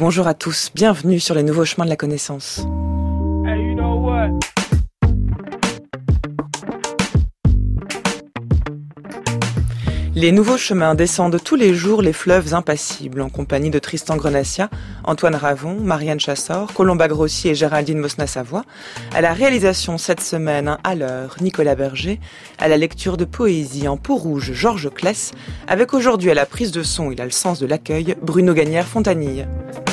Bonjour à tous, bienvenue sur les nouveaux chemins de la connaissance. Hey, you know what? Les nouveaux chemins descendent tous les jours les fleuves impassibles, en compagnie de Tristan Grenassia, Antoine Ravon, Marianne Chassor, Colomba Grossi et Géraldine Mosna-Savoie. À la réalisation cette semaine, à l'heure, Nicolas Berger. À la lecture de poésie en peau rouge, Georges Claes. Avec aujourd'hui à la prise de son, il a le sens de l'accueil, Bruno Gagnère-Fontanille.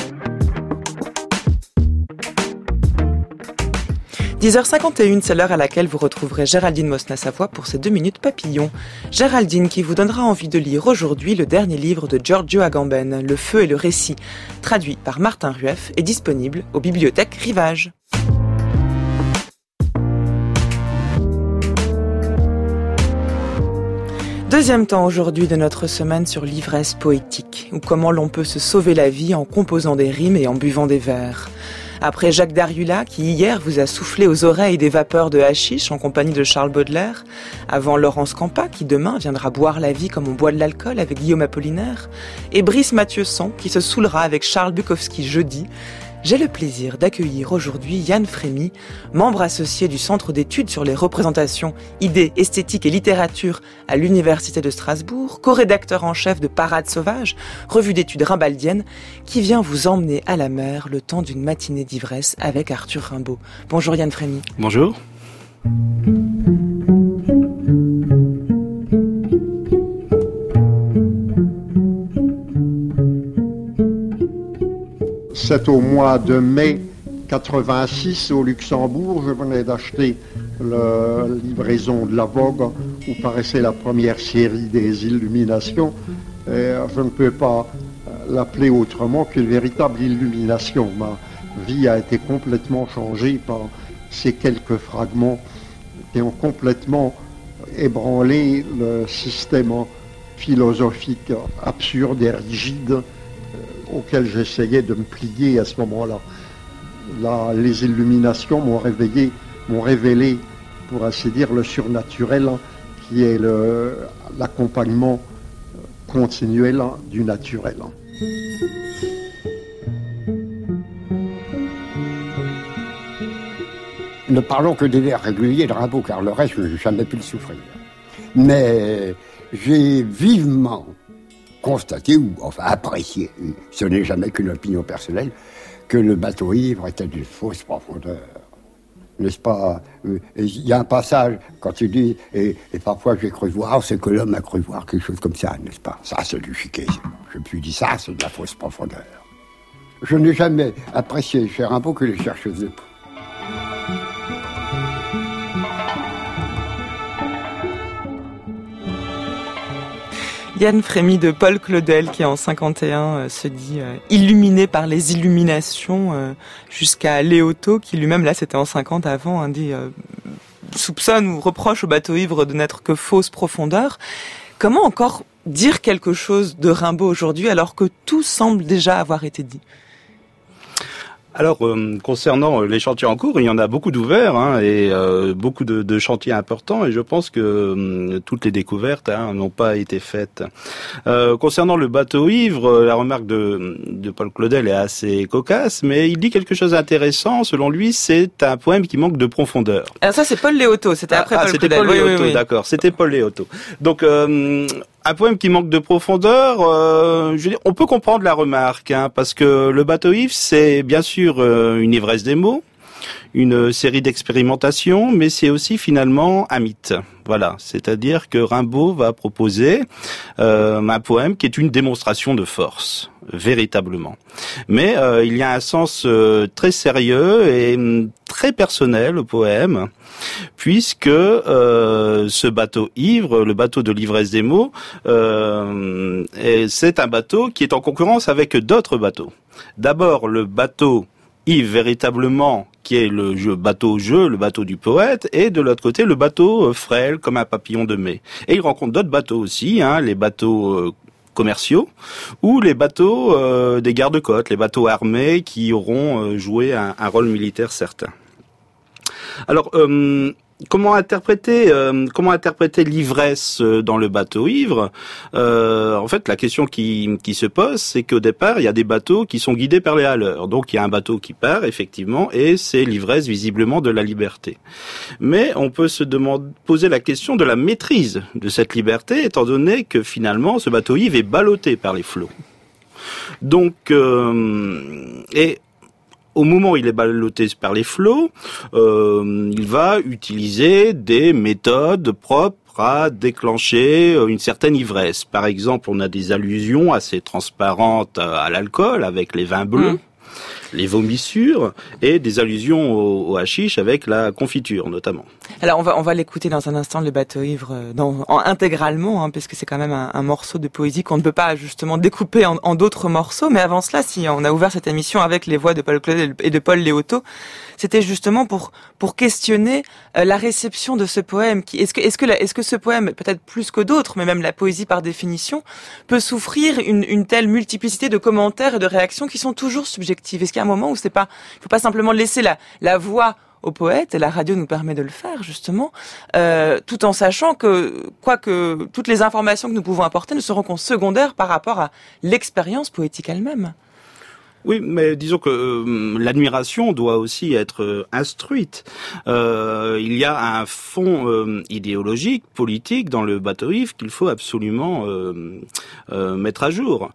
10h51, c'est l'heure à laquelle vous retrouverez Géraldine Mosna-Savoie pour ses 2 minutes papillons. Géraldine qui vous donnera envie de lire aujourd'hui le dernier livre de Giorgio Agamben, Le feu et le récit, traduit par Martin Rueff et disponible aux bibliothèques Rivage. Deuxième temps aujourd'hui de notre semaine sur l'ivresse poétique, ou comment l'on peut se sauver la vie en composant des rimes et en buvant des verres. Après Jacques Dariula, qui hier vous a soufflé aux oreilles des vapeurs de hashish en compagnie de Charles Baudelaire, avant Laurence Campa, qui demain viendra boire la vie comme on boit de l'alcool avec Guillaume Apollinaire, et Brice Mathieuson, qui se saoulera avec Charles Bukowski jeudi, j'ai le plaisir d'accueillir aujourd'hui Yann Frémy, membre associé du Centre d'études sur les représentations, idées, esthétique et littérature à l'Université de Strasbourg, co-rédacteur en chef de Parade sauvage, revue d'études rimbaldienne, qui vient vous emmener à la mer le temps d'une matinée d'ivresse avec Arthur Rimbaud. Bonjour Yann Frémy. Bonjour. C'est au mois de mai 86 au Luxembourg. Je venais d'acheter la livraison de la Vogue où paraissait la première série des Illuminations. Et je ne peux pas l'appeler autrement qu'une véritable illumination. Ma vie a été complètement changée par ces quelques fragments qui ont complètement ébranlé le système philosophique absurde et rigide auquel j'essayais de me plier à ce moment-là. Les illuminations m'ont révélé, pour ainsi dire, le surnaturel, qui est l'accompagnement continuel du naturel. Ne parlons que des vers réguliers de Rimbaud, car le reste, je n'ai jamais pu le souffrir. Mais j'ai vivement constaté, ou enfin apprécié, ce n'est jamais qu'une opinion personnelle, que le bateau ivre était d'une fausse profondeur. N'est-ce pas? Il y a un passage, quand tu dis, et parfois j'ai cru voir, c'est que l'homme a cru voir quelque chose comme ça, n'est-ce pas? Ça, c'est du chiquet. Je me suis dit, ça, c'est de la fausse profondeur. Je n'ai jamais apprécié chez Rimbaud que les chercheuses de peau. Yann Frémy de Paul Claudel qui en 51 se dit illuminé par les illuminations jusqu'à Léoto qui lui-même là c'était en 50 avant dit soupçonne ou reproche au bateau ivre de n'être que fausse profondeur. Comment encore dire quelque chose de Rimbaud aujourd'hui alors que tout semble déjà avoir été dit? Alors, concernant les chantiers en cours, il y en a beaucoup d'ouverts et beaucoup de chantiers importants, et je pense que toutes les découvertes n'ont pas été faites. Concernant le bateau ivre, la remarque de Paul Claudel est assez cocasse, mais il dit quelque chose d'intéressant. Selon lui, c'est un poème qui manque de profondeur. Alors ça, c'est Paul Léoto, c'était après Paul Claudel. C'était Paul Léoto, oui. D'accord, c'était Paul Léoto. Donc, un poème qui manque de profondeur, je veux dire, on peut comprendre la remarque, parce que le bateau ivre, c'est bien sûr une ivresse des mots, une série d'expérimentations, mais c'est aussi finalement un mythe. Voilà, c'est-à-dire que Rimbaud va proposer un poème qui est une démonstration de force, véritablement. Mais il y a un sens très sérieux et très personnel au poème, puisque ce bateau ivre, le bateau de l'ivresse des mots, c'est un bateau qui est en concurrence avec d'autres bateaux. D'abord, le bateau ivre véritablement, qui est le bateau-jeu, le bateau du poète, et de l'autre côté, le bateau frêle comme un papillon de mai. Et il rencontre d'autres bateaux aussi, les bateaux commerciaux, ou les bateaux des gardes-côtes, les bateaux armés qui auront joué un rôle militaire certain. Alors, comment interpréter l'ivresse dans le bateau ivre? En fait, la question qui se pose, c'est qu'au départ, il y a des bateaux qui sont guidés par les haleurs. Donc, il y a un bateau qui part, effectivement, et c'est l'ivresse visiblement de la liberté. Mais on peut poser la question de la maîtrise de cette liberté, étant donné que finalement, ce bateau ivre est ballotté par les flots. Donc, et au moment où il est ballotté par les flots, il va utiliser des méthodes propres à déclencher une certaine ivresse. Par exemple, on a des allusions assez transparentes à l'alcool avec les vins bleus, les vomissures, et des allusions au hashish avec la confiture notamment. Alors on va l'écouter dans un instant, le bateau ivre, intégralement, puisque c'est quand même un morceau de poésie qu'on ne peut pas justement découper en d'autres morceaux. Mais avant cela, si on a ouvert cette émission avec les voix de Paul Claudel et de Paul Léoto, c'était justement pour questionner la réception de ce poème. Est-ce que ce poème, peut-être plus que d'autres, mais même la poésie par définition, peut souffrir une telle multiplicité de commentaires et de réactions qui sont toujours subjectives? Est-ce qu'il y a un moment où il faut pas simplement laisser la voix au poète, et la radio nous permet de le faire justement, tout en sachant que toutes les informations que nous pouvons apporter ne seront qu'en secondaire par rapport à l'expérience poétique elle-même. Oui, mais disons que l'admiration doit aussi être instruite. Il y a un fond idéologique, politique dans le bateau ivre qu'il faut absolument mettre à jour.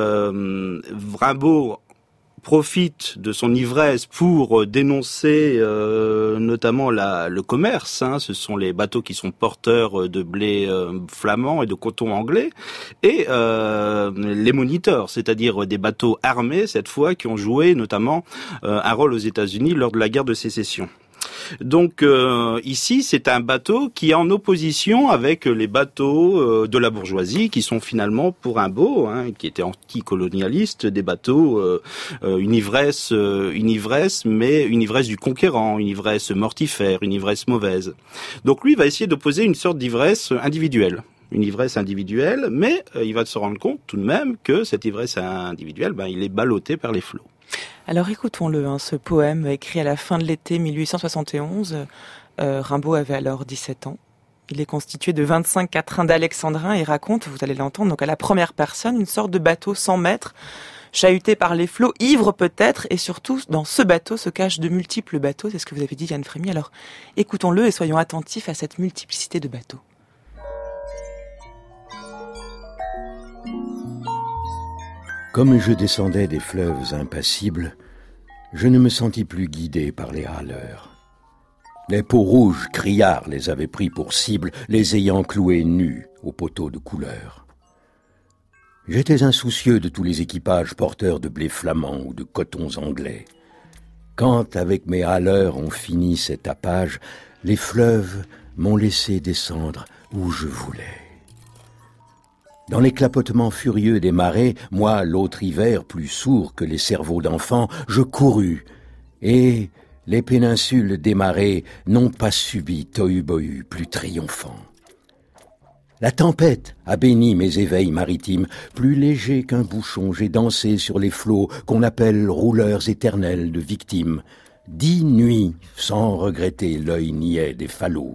Rimbaud profite de son ivresse pour dénoncer notamment le commerce. Ce sont les bateaux qui sont porteurs de blé flamand et de coton anglais, et les moniteurs, c'est-à-dire des bateaux armés cette fois qui ont joué notamment un rôle aux États-Unis lors de la guerre de sécession. Donc ici, c'est un bateau qui est en opposition avec les bateaux de la bourgeoisie, qui sont finalement pour Rimbaud, qui était anticolonialiste, des bateaux une ivresse, mais une ivresse du conquérant, une ivresse mortifère, une ivresse mauvaise. Donc lui, il va essayer d'opposer une sorte d'ivresse individuelle. Une ivresse individuelle, mais il va se rendre compte tout de même que cette ivresse individuelle, il est ballotté par les flots. Alors écoutons-le, ce poème écrit à la fin de l'été 1871. Rimbaud avait alors 17 ans. Il est constitué de 25 quatrains d'alexandrin et raconte, vous allez l'entendre, donc à la première personne, une sorte de bateau sans maître, chahuté par les flots, ivre peut-être, et surtout dans ce bateau se cachent de multiples bateaux, c'est ce que vous avez dit Yann Frémy. Alors écoutons-le et soyons attentifs à cette multiplicité de bateaux. Comme je descendais des fleuves impassibles, je ne me sentis plus guidé par les râleurs. Les peaux rouges criards les avaient pris pour cible, les ayant cloués nus aux poteaux de couleur. J'étais insoucieux de tous les équipages porteurs de blé flamand ou de cotons anglais. Quand, avec mes râleurs, on finit cet tapage, les fleuves m'ont laissé descendre où je voulais. Dans les clapotements furieux des marées, moi, l'autre hiver, plus sourd que les cerveaux d'enfants, je courus, et les péninsules des marées n'ont pas subi tohu-bohu plus triomphant. La tempête a béni mes éveils maritimes, plus légers qu'un bouchon, j'ai dansé sur les flots qu'on appelle rouleurs éternels de victimes. 10 nuits, sans regretter l'œil niais des falots.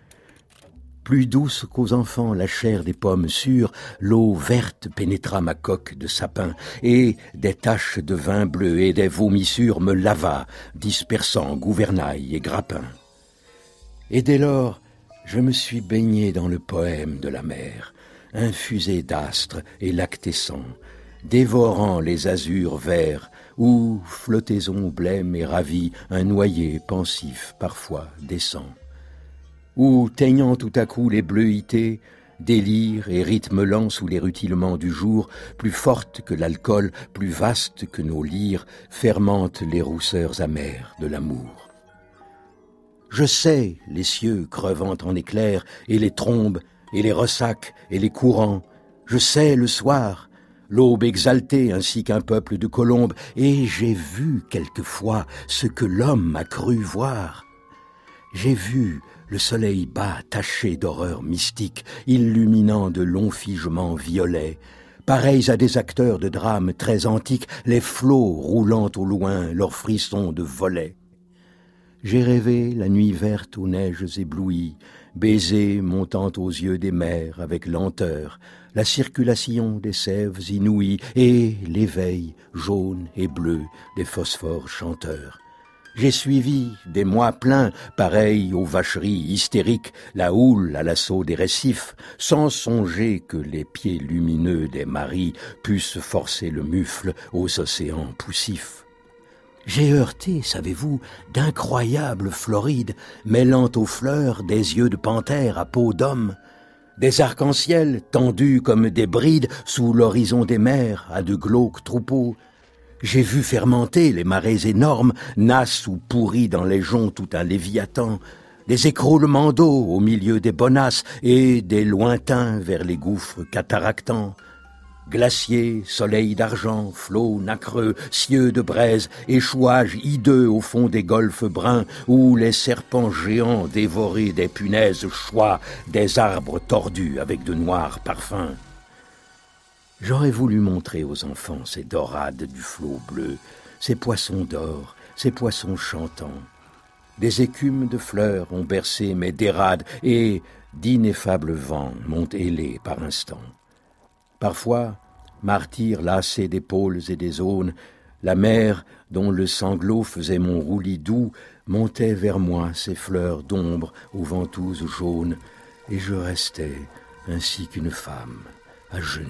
Plus douce qu'aux enfants la chair des pommes sûres, l'eau verte pénétra ma coque de sapin, et des taches de vin bleu et des vomissures me lava, dispersant gouvernail et grappin. Et dès lors, je me suis baigné dans le poème de la mer, infusé d'astres et lactescents, dévorant les azurs verts, où, flottaison blême et ravie, un noyer pensif parfois descend. Où, teignant tout à coup les bleuités, délire et rythme lent sous les rutilements du jour, plus forte que l'alcool, plus vaste que nos lyres, fermentent les rousseurs amères de l'amour. Je sais les cieux crevant en éclairs, et les trombes, et les ressacs, et les courants. Je sais le soir, l'aube exaltée ainsi qu'un peuple de colombes, et j'ai vu quelquefois ce que l'homme a cru voir. J'ai vu le soleil bas taché d'horreurs mystiques, illuminant de longs figements violets, pareils à des acteurs de drames très antiques, les flots roulant au loin leurs frissons de volets. J'ai rêvé la nuit verte aux neiges éblouies, baisers montant aux yeux des mers avec lenteur, la circulation des sèves inouïes et l'éveil jaune et bleu des phosphores chanteurs. J'ai suivi des mois pleins, pareils aux vacheries hystériques, la houle à l'assaut des récifs, sans songer que les pieds lumineux des maris pussent forcer le mufle aux océans poussifs. J'ai heurté, savez-vous, d'incroyables Florides, mêlant aux fleurs des yeux de panthère à peau d'homme, des arcs-en-ciel tendus comme des brides sous l'horizon des mers à de glauques troupeaux. J'ai vu fermenter les marées énormes, nasses ou pourries dans les joncs tout un léviathan, des écroulements d'eau au milieu des bonasses et des lointains vers les gouffres cataractants. Glaciers, soleil d'argent, flots nacreux, cieux de braise, échouages hideux au fond des golfes bruns où les serpents géants dévorés des punaises choient des arbres tordus avec de noirs parfums. J'aurais voulu montrer aux enfants ces dorades du flot bleu, ces poissons d'or, ces poissons chantants. Des écumes de fleurs ont bercé mes dérades et d'ineffables vents m'ont hélé par instants. Parfois, martyr lassé d'épaules et des aunes, la mer, dont le sanglot faisait mon roulis doux, montait vers moi ses fleurs d'ombre aux ventouses jaunes, et je restais, ainsi qu'une femme, à genoux.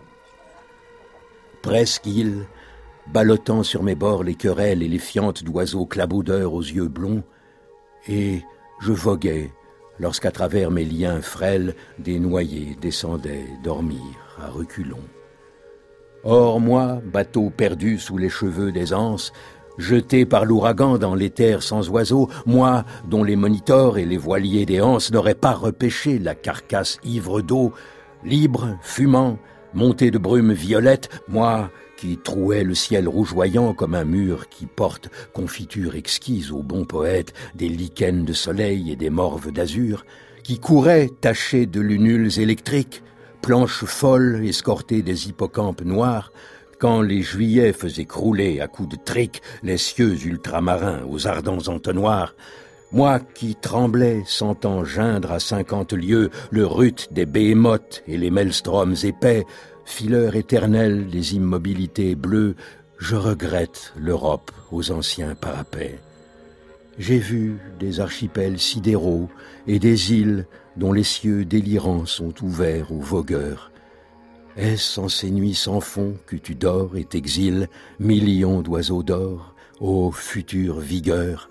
Presqu'île, ballottant sur mes bords les querelles et les fientes d'oiseaux clabaudeurs aux yeux blonds, et je voguais lorsqu'à travers mes liens frêles des noyés descendaient dormir à reculons. Or moi, bateau perdu sous les cheveux des anses, jeté par l'ouragan dans les terres sans oiseaux, moi dont les monitors et les voiliers des anses n'auraient pas repêché la carcasse ivre d'eau, libre, fumant, monté de brume violette, moi qui trouais le ciel rougeoyant comme un mur qui porte confiture exquise aux bons poètes, des lichens de soleil et des morves d'azur, qui courais taché de lunules électriques, planches folles escortées des hippocampes noirs, quand les juillets faisaient crouler à coups de trique les cieux ultramarins aux ardents entonnoirs, moi qui tremblais sentant geindre à 50 lieues le rut des béhémoths et les maelstroms épais, fileur éternel des immobilités bleues, je regrette l'Europe aux anciens parapets. J'ai vu des archipels sidéraux et des îles dont les cieux délirants sont ouverts aux vogueurs. Est-ce en ces nuits sans fond que tu dors et t'exiles, millions d'oiseaux d'or, ô future vigueur?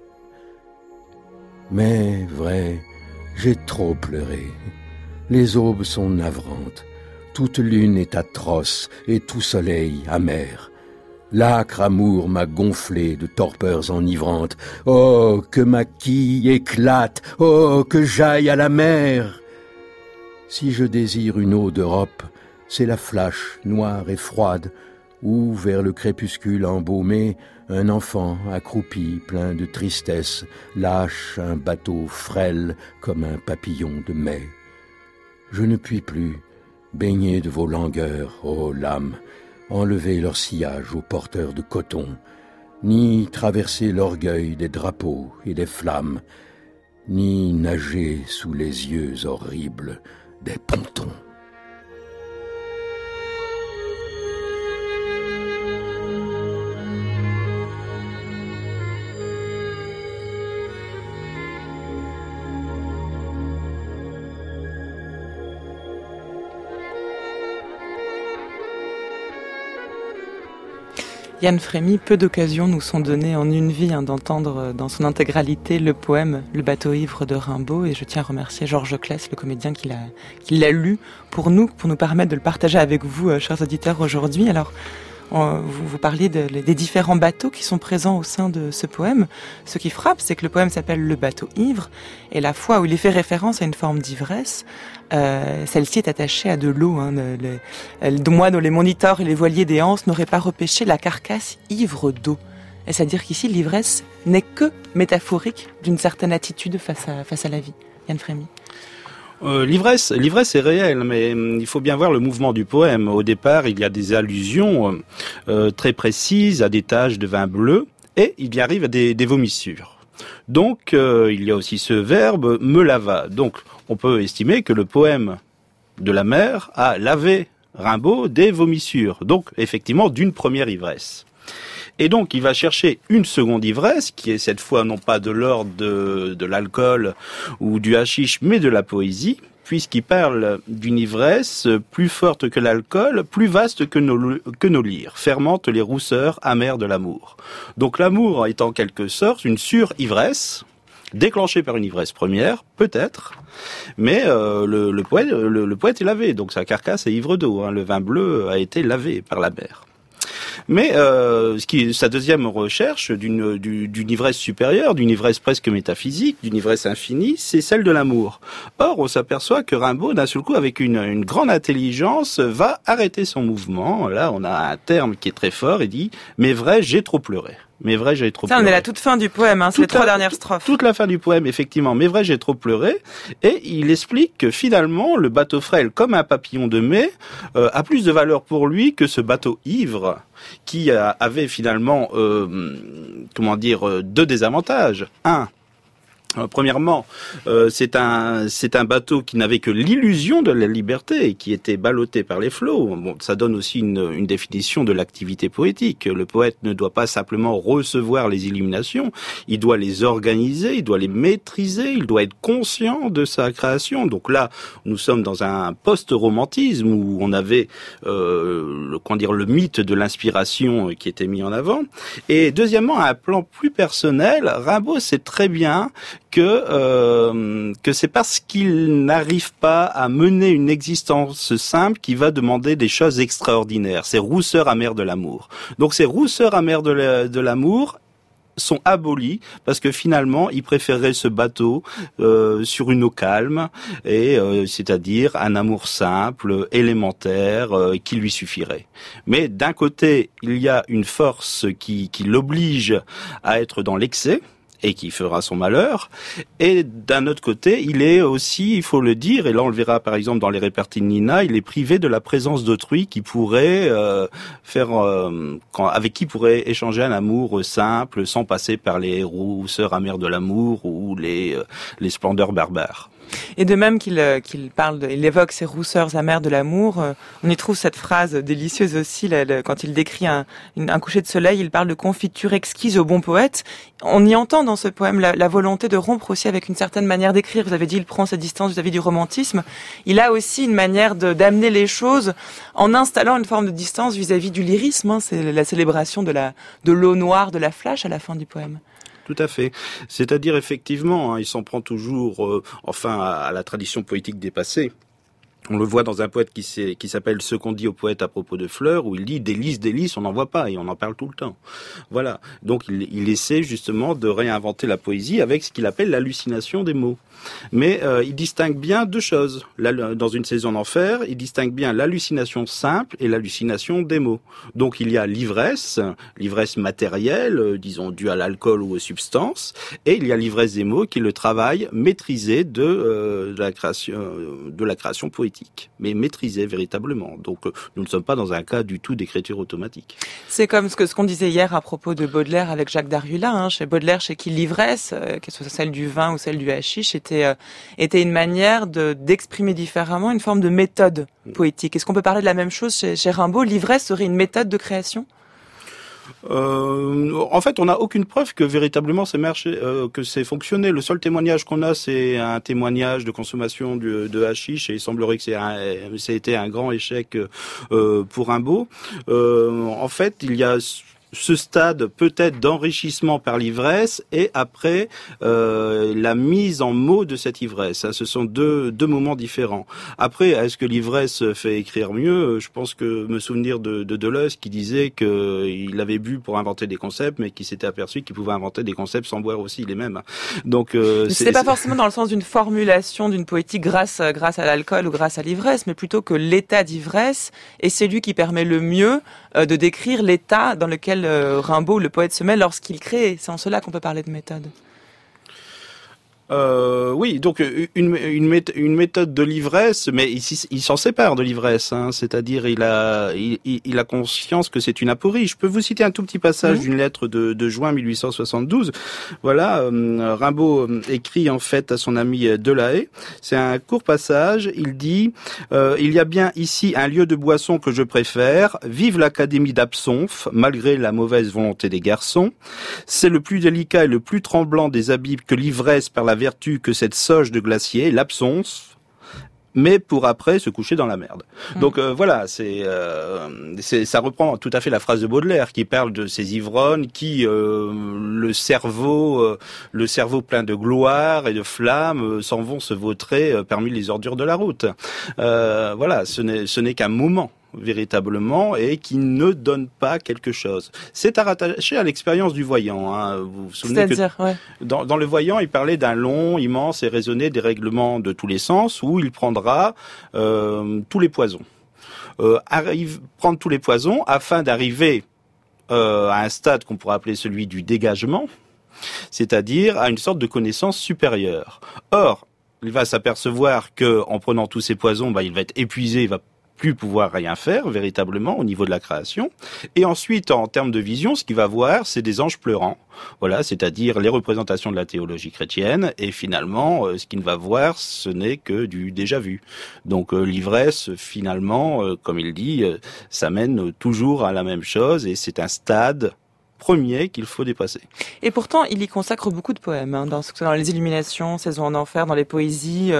Mais, vrai, j'ai trop pleuré. Les aubes sont navrantes, toute lune est atroce et tout soleil amer. L'âcre amour m'a gonflé de torpeurs enivrantes. Oh, que ma quille éclate, oh, que j'aille à la mer. Si je désire une eau d'Europe, c'est la flash noire et froide, où, vers le crépuscule embaumé, un enfant accroupi, plein de tristesse, lâche un bateau frêle comme un papillon de mai. Je ne puis plus, baigner de vos langueurs, ô lames, enlever leur sillage aux porteurs de coton, ni traverser l'orgueil des drapeaux et des flammes, ni nager sous les yeux horribles des pontons. Yann Frémy, peu d'occasions nous sont données en une vie d'entendre dans son intégralité le poème « Le bateau ivre » de Rimbaud, et je tiens à remercier Georges Claes, le comédien qui l'a lu pour nous permettre de le partager avec vous, chers auditeurs, aujourd'hui. Alors, vous parliez des différents bateaux qui sont présents au sein de ce poème. Ce qui frappe, c'est que le poème s'appelle « Le bateau ivre », et la fois où il est fait référence à une forme d'ivresse, celle-ci est attachée à de l'eau. Moi, dont les monitors et les voiliers des anses n'auraient pas repêché la carcasse ivre d'eau. C'est-à-dire qu'ici, l'ivresse n'est que métaphorique d'une certaine attitude face à la vie. Yann Frémy. L'ivresse est réelle, mais il faut bien voir le mouvement du poème. Au départ, il y a des allusions très précises à des taches de vin bleu, et il y arrive à des vomissures. Donc, il y a aussi ce verbe « me lava ». Donc, on peut estimer que le poème de la mer a lavé Rimbaud des vomissures. Donc, effectivement, d'une première ivresse. Et donc, il va chercher une seconde ivresse, qui est cette fois non pas de l'ordre de l'alcool ou du hashish, mais de la poésie, puisqu'il parle d'une ivresse plus forte que l'alcool, plus vaste que nos lyres, fermente les rousseurs amères de l'amour. Donc l'amour est en quelque sorte une sur-ivresse, déclenchée par une ivresse première, peut-être, mais le poète est lavé, donc sa carcasse est ivre d'eau, le vin bleu a été lavé par la mer. Mais sa deuxième recherche d'une ivresse supérieure, d'une ivresse presque métaphysique, d'une ivresse infinie, c'est celle de l'amour. Or, on s'aperçoit que Rimbaud, d'un seul coup, avec une grande intelligence, va arrêter son mouvement. Là, on a un terme qui est très fort, il dit « Mais vrai, j'ai trop pleuré ». Mais vrai, j'ai trop pleuré. Ça, on est à la toute fin du poème, c'est les 3 dernières strophes. Toute la fin du poème, effectivement. Mais vrai, j'ai trop pleuré. Et il explique que finalement, le bateau frêle, comme un papillon de mai, a plus de valeur pour lui que ce bateau ivre, qui avait finalement, deux désavantages. Premièrement, c'est un bateau qui n'avait que l'illusion de la liberté et qui était ballotté par les flots. Bon, ça donne aussi une définition de l'activité poétique. Le poète ne doit pas simplement recevoir les illuminations, il doit les organiser, il doit les maîtriser, il doit être conscient de sa création. Donc là, nous sommes dans un post-romantisme où on avait le mythe de l'inspiration qui était mis en avant. Et deuxièmement, à un plan plus personnel, Rimbaud sait très bien que c'est parce qu'il n'arrive pas à mener une existence simple qu'il va demander des choses extraordinaires. Ces rousseurs amères de l'amour. Donc ces rousseurs amères de l'amour sont abolies parce que finalement il préférerait ce bateau sur une eau calme et c'est-à-dire un amour simple, élémentaire qui lui suffirait. Mais d'un côté, il y a une force qui l'oblige à être dans l'excès et qui fera son malheur. Et d'un autre côté, il est aussi, il faut le dire, et là on le verra par exemple dans les réparties de Nina, il est privé de la présence d'autrui qui pourrait avec qui pourrait échanger un amour simple, sans passer par les rousseurs amères de l'amour ou les splendeurs barbares. Et de même qu'il évoque ces rousseurs amères de l'amour, on y trouve cette phrase délicieuse aussi, quand il décrit un coucher de soleil, il parle de confiture exquise au bon poète. On y entend dans ce poème la volonté de rompre aussi avec une certaine manière d'écrire. Vous avez dit, il prend sa distance vis-à-vis du romantisme. Il a aussi une manière d'amener les choses en installant une forme de distance vis-à-vis du lyrisme. C'est la célébration de l'eau noire, de la flash à la fin du poème. Tout à fait. C'est-à-dire, effectivement, il s'en prend toujours, à la tradition poétique dépassée. On le voit dans un poète qui s'appelle « Ce qu'on dit au poète à propos de fleurs », où il dit « délices, on n'en voit pas » et on en parle tout le temps. Voilà. Donc, il essaie justement de réinventer la poésie avec ce qu'il appelle l'hallucination des mots. Mais il distingue bien deux choses. Là, dans Une saison d'enfer, il distingue bien l'hallucination simple et l'hallucination des mots. Donc il y a l'ivresse matérielle, disons due à l'alcool ou aux substances, et il y a l'ivresse des mots qui est le travail maîtrisé de la création poétique, mais maîtrisé véritablement. Donc nous ne sommes pas dans un cas du tout d'écriture automatique. C'est comme ce qu'on disait hier à propos de Baudelaire avec Jacques Dariula, chez Baudelaire, chez qui l'ivresse, que ce soit celle du vin ou celle du hashish, était une manière d'exprimer différemment une forme de méthode poétique. Est-ce qu'on peut parler de la même chose chez Rimbaud? L'ivresse serait une méthode de création? En fait, on n'a aucune preuve que véritablement que c'est fonctionné. Le seul témoignage qu'on a, c'est un témoignage de consommation de hashish, et il semblerait que ça a été un grand échec pour Rimbaud. En fait, il y a ce stade peut-être d'enrichissement par l'ivresse et après la mise en mots de cette ivresse. Ce sont deux moments différents. Après, est-ce que l'ivresse fait écrire mieux? Je pense que me souvenir de Deleuze qui disait qu'il avait bu pour inventer des concepts, mais qui s'était aperçu qu'il pouvait inventer des concepts sans boire aussi les mêmes. Donc c'est pas forcément dans le sens d'une formulation d'une poétique grâce à l'alcool ou grâce à l'ivresse, mais plutôt que l'état d'ivresse est celui qui permet le mieux de décrire l'état dans lequel Rimbaud, le poète, se met lorsqu'il crée. C'est en cela qu'on peut parler de méthode. Oui, donc une méthode de l'ivresse, mais ici il s'en sépare de l'ivresse, hein, c'est-à-dire il a conscience que c'est une aporie. Je peux vous citer un tout petit passage d'une lettre de juin 1872. Voilà, Rimbaud écrit en fait à son ami Delahaye. C'est un court passage. Il dit il y a bien ici un lieu de boisson que je préfère. Vive l'Académie d'Absonf, malgré la mauvaise volonté des garçons. C'est le plus délicat et le plus tremblant des habits que l'ivresse par la vertu que cette sauge de glacier, l'absence, mais pour après se coucher dans la merde. Donc voilà, ça reprend tout à fait la phrase de Baudelaire qui parle de ces ivrognes qui le cerveau plein de gloire et de flamme s'en vont se vautrer parmi les ordures de la route. Voilà, ce n'est qu'un moment véritablement et qui ne donne pas quelque chose. C'est à rattacher à l'expérience du voyant. Hein. Vous vous souvenez dans le voyant, il parlait d'un long, immense et raisonné dérèglement de tous les sens où il prendra tous les poisons. Prendre tous les poisons afin d'arriver à un stade qu'on pourrait appeler celui du dégagement, c'est-à-dire à une sorte de connaissance supérieure. Or, il va s'apercevoir que en prenant tous ces poisons, il va être épuisé, il va plus pouvoir rien faire véritablement au niveau de la création. Et ensuite, en termes de vision, ce qu'il va voir, c'est des anges pleurants. Voilà, c'est-à-dire les représentations de la théologie chrétienne. Et finalement, ce qu'il va voir, ce n'est que du déjà vu. Donc l'ivresse, finalement, comme il dit, ça mène toujours à la même chose. Et c'est un stade premier qu'il faut dépasser. Et pourtant, il y consacre beaucoup de poèmes, hein, dans les Illuminations, Saison en enfer, dans les poésies,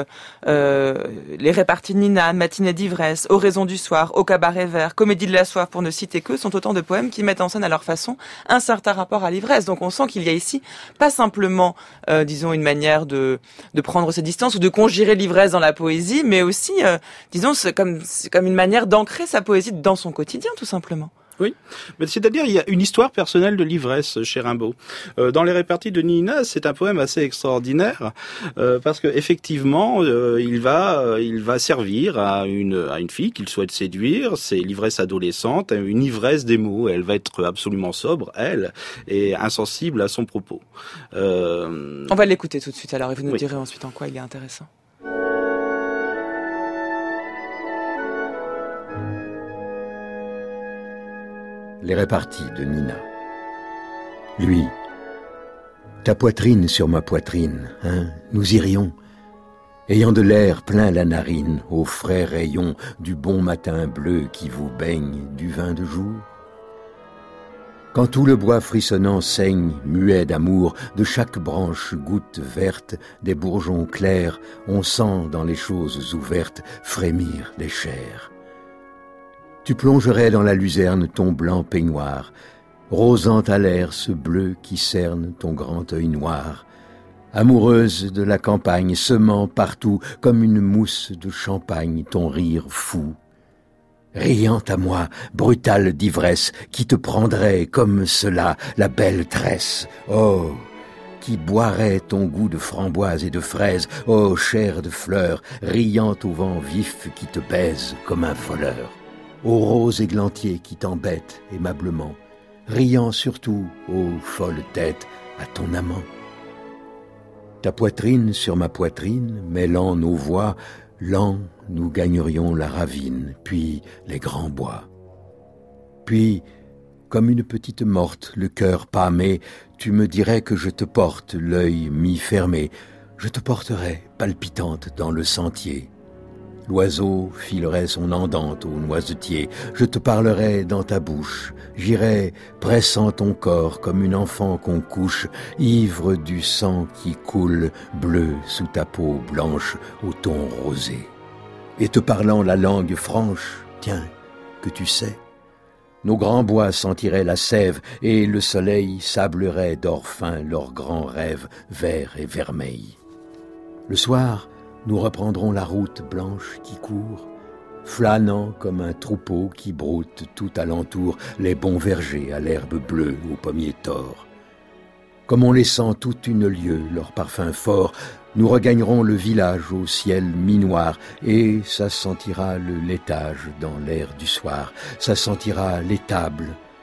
les réparties de Nina, Matinée d'ivresse, Oraison du soir, Au cabaret vert, Comédie de la soif, pour ne citer que, sont autant de poèmes qui mettent en scène à leur façon un certain rapport à l'ivresse. Donc on sent qu'il y a ici pas simplement, disons, une manière de prendre ses distances ou de conjurer l'ivresse dans la poésie, mais aussi, disons, c'est comme une manière d'ancrer sa poésie dans son quotidien, tout simplement. Oui, mais c'est-à-dire il y a une histoire personnelle de l'ivresse chez Rimbaud. Dans les réparties de Nina, c'est un poème assez extraordinaire parce que effectivement, il va servir à une fille qu'il souhaite séduire. C'est l'ivresse adolescente, une ivresse des mots. Elle va être absolument sobre, elle, et insensible à son propos. On va l'écouter tout de suite alors et vous nous direz ensuite en quoi il est intéressant. Les réparties de Nina. Lui, ta poitrine sur ma poitrine, hein, nous irions, ayant de l'air plein la narine, aux frais rayons du bon matin bleu qui vous baigne du vin de jour. Quand tout le bois frissonnant saigne, muet d'amour, de chaque branche goutte verte, des bourgeons clairs, on sent dans les choses ouvertes frémir les chairs. Tu plongerais dans la luzerne ton blanc peignoir, rosant à l'air ce bleu qui cerne ton grand œil noir. Amoureuse de la campagne, semant partout comme une mousse de champagne ton rire fou. Riant à moi, brutale d'ivresse, qui te prendrait comme cela la belle tresse. Oh, qui boirait ton goût de framboise et de fraise, oh, chair de fleur, riant au vent vif qui te baise comme un voleur. Ô rose églantier qui t'embête aimablement, riant surtout, ô folle tête, à ton amant. Ta poitrine sur ma poitrine, mêlant nos voix, lents nous gagnerions la ravine, puis les grands bois. Puis, comme une petite morte, le cœur pâmé, tu me dirais que je te porte, l'œil mi-fermé, je te porterais, palpitante dans le sentier. L'oiseau filerait son andante au noisetier, je te parlerais dans ta bouche, j'irais pressant ton corps comme une enfant qu'on couche, ivre du sang qui coule, bleu sous ta peau blanche au ton rosé. Et te parlant la langue franche, tiens, que tu sais, nos grands bois sentiraient la sève et le soleil sablerait d'or fin leurs grands rêves verts et vermeils. Le soir, nous reprendrons la route blanche qui court, flânant comme un troupeau qui broute tout alentour les bons vergers à l'herbe bleue, aux pommiers tors. Comme on les sent toute une lieue, leur parfum fort, nous regagnerons le village au ciel mi-noir, et ça sentira le laitage dans l'air du soir, ça sentira l'étable,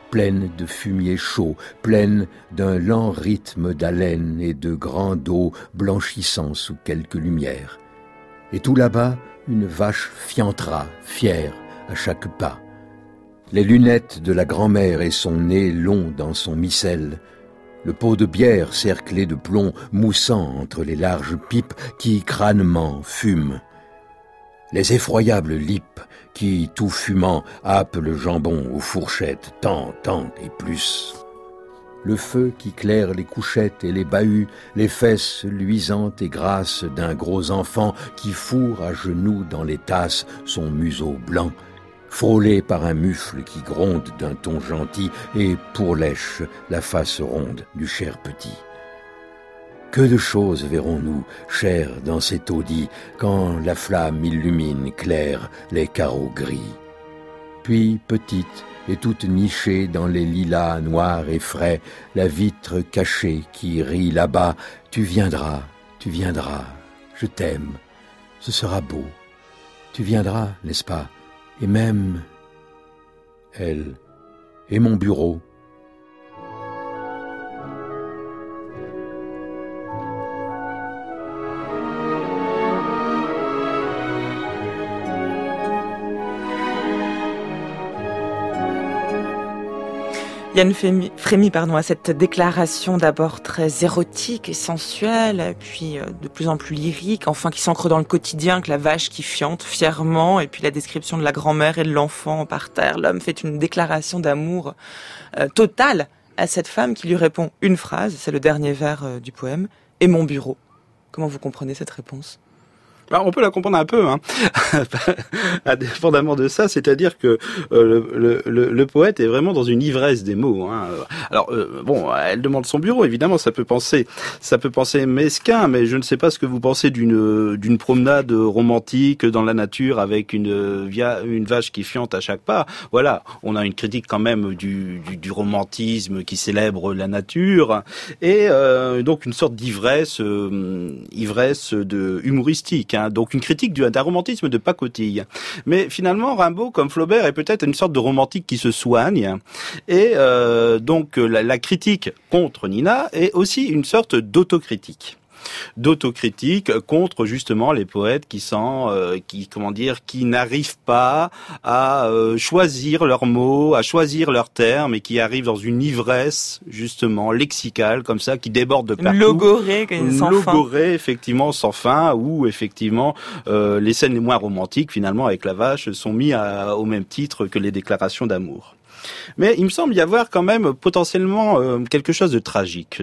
pleine de fumier chaud, pleine d'un lent rythme d'haleine et de grands dos blanchissant sous quelques lumières. Et tout là-bas, une vache fiantera, fière, à chaque pas. Les lunettes de la grand-mère et son nez long dans son missel, le pot de bière cerclé de plomb moussant entre les larges pipes qui crânement fument. Les effroyables lippes qui, tout fumant, happent le jambon aux fourchettes, tant et plus. Le feu qui claire les couchettes et les bahuts, les fesses luisantes et grasses d'un gros enfant qui fourre à genoux dans les tasses son museau blanc, frôlé par un mufle qui gronde d'un ton gentil et pourlèche la face ronde du cher petit. Que de choses verrons-nous, chers, dans ces taudis, quand la flamme illumine clair les carreaux gris. Puis, petite et toute nichée dans les lilas noirs et frais, la vitre cachée qui rit là-bas, tu viendras, je t'aime, ce sera beau. Tu viendras, n'est-ce pas? Et même, elle, et mon bureau. Yann Frémy, à cette déclaration d'abord très érotique et sensuelle, puis de plus en plus lyrique, enfin qui s'ancre dans le quotidien, que la vache qui fiante fièrement, et puis la description de la grand-mère et de l'enfant par terre. L'homme fait une déclaration d'amour totale à cette femme qui lui répond une phrase, c'est le dernier vers du poème, « Et mon bureau ». Comment vous comprenez cette réponse ? On peut la comprendre un peu, indépendamment de ça, c'est-à-dire que le poète est vraiment dans une ivresse des mots. Alors elle demande son bureau, évidemment, ça peut penser mesquin, mais je ne sais pas ce que vous pensez d'une promenade romantique dans la nature avec une vache qui fiante à chaque pas. Voilà, on a une critique quand même du romantisme qui célèbre la nature et donc une sorte d'ivresse humoristique. Donc une critique d'un romantisme de pacotille. Mais finalement, Rimbaud, comme Flaubert, est peut-être une sorte de romantique qui se soigne. Et donc la critique contre Nina est aussi une sorte d'autocritique contre justement les poètes qui n'arrivent pas à choisir leurs mots, à choisir leurs termes et qui arrivent dans une ivresse justement lexicale comme ça qui déborde de partout. Une logorrhée sans fin. Effectivement sans fin, où effectivement les scènes les moins romantiques finalement avec la vache sont mis au même titre que les déclarations d'amour. Mais il me semble y avoir quand même potentiellement quelque chose de tragique.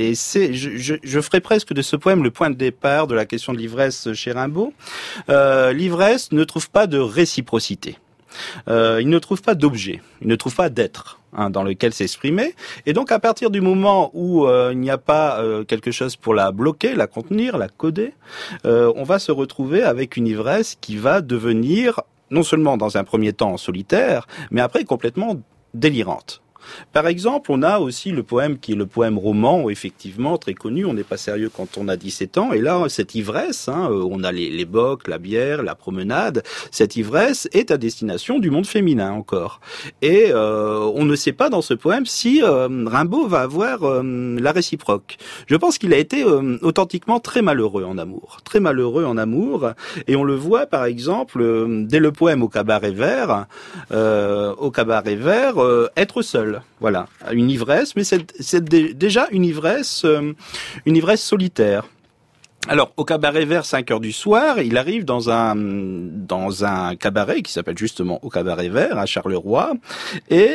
Je ferai presque de ce poème le point de départ de la question de l'ivresse chez Rimbaud. L'ivresse ne trouve pas de réciprocité. Il ne trouve pas d'objet, il ne trouve pas d'être dans lequel s'exprimer. Et donc à partir du moment où il n'y a pas quelque chose pour la bloquer, la contenir, la coder, on va se retrouver avec une ivresse qui va devenir non seulement dans un premier temps solitaire, mais après complètement délirante. Par exemple, on a aussi le poème qui est le poème roman, effectivement très connu, on n'est pas sérieux quand on a 17 ans, et là, cette ivresse, on a les bocs, la bière, la promenade, cette ivresse est à destination du monde féminin encore. Et on ne sait pas dans ce poème si Rimbaud va avoir la réciproque. Je pense qu'il a été authentiquement très malheureux en amour, et on le voit par exemple dès le poème Au cabaret vert, être seul. Voilà, une ivresse, mais c'est déjà une ivresse solitaire. Alors, au cabaret vert, 5 heures du soir, il arrive dans un cabaret qui s'appelle justement Au cabaret vert, à Charleroi, et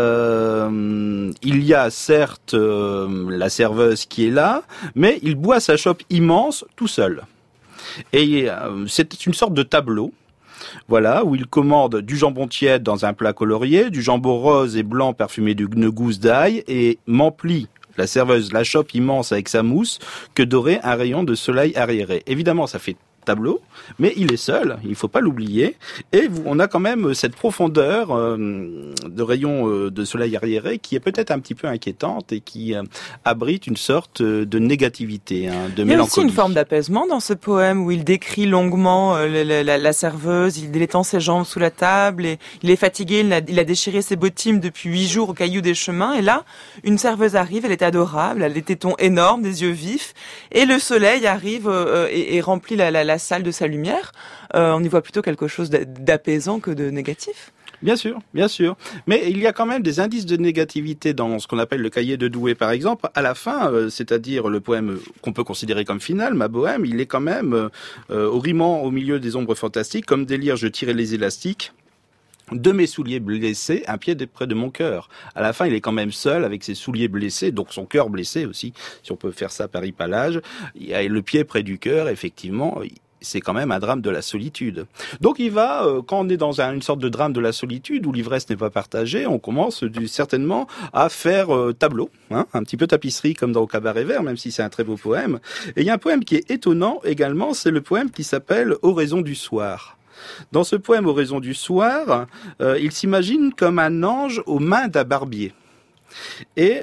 il y a certes la serveuse qui est là, mais il boit sa chope immense tout seul. Et c'est une sorte de tableau. Voilà, où il commande du jambon tiède dans un plat colorié, du jambon rose et blanc parfumé d'une gousse d'ail et m'emplit la serveuse la chope immense avec sa mousse que dorait un rayon de soleil arriéré. Évidemment, ça fait tableau, mais il est seul, il faut pas l'oublier, et on a quand même cette profondeur de rayon de soleil arriéré qui est peut-être un petit peu inquiétante et qui abrite une sorte de négativité, de mélancolie. Il y a aussi une forme d'apaisement dans ce poème où il décrit longuement la serveuse, il étend ses jambes sous la table, et il est fatigué, il a déchiré ses bottines depuis 8 jours au caillou des chemins, et là, une serveuse arrive, elle est adorable, elle a des tétons énormes, des yeux vifs, et le soleil arrive et remplit la salle de sa lumière. On y voit plutôt quelque chose d'apaisant que de négatif. Bien sûr, bien sûr. Mais il y a quand même des indices de négativité dans ce qu'on appelle le cahier de Douai, par exemple. À la fin, c'est-à-dire le poème qu'on peut considérer comme final, ma bohème, il est quand même rimant au milieu des ombres fantastiques, comme délire, je tirais les élastiques de mes souliers blessés, un pied près de mon cœur. À la fin, il est quand même seul avec ses souliers blessés, donc son cœur blessé aussi, si on peut faire ça par hypallage. Il y a le pied près du cœur, effectivement. C'est quand même un drame de la solitude. Donc il va, quand on est dans une sorte de drame de la solitude où l'ivresse n'est pas partagée, on commence certainement à faire tableau, un petit peu tapisserie comme dans Au Cabaret Vert, même si c'est un très beau poème. Et il y a un poème qui est étonnant également, c'est le poème qui s'appelle Oraison du soir. Dans ce poème Oraison du soir, il s'imagine comme un ange aux mains d'un barbier. Et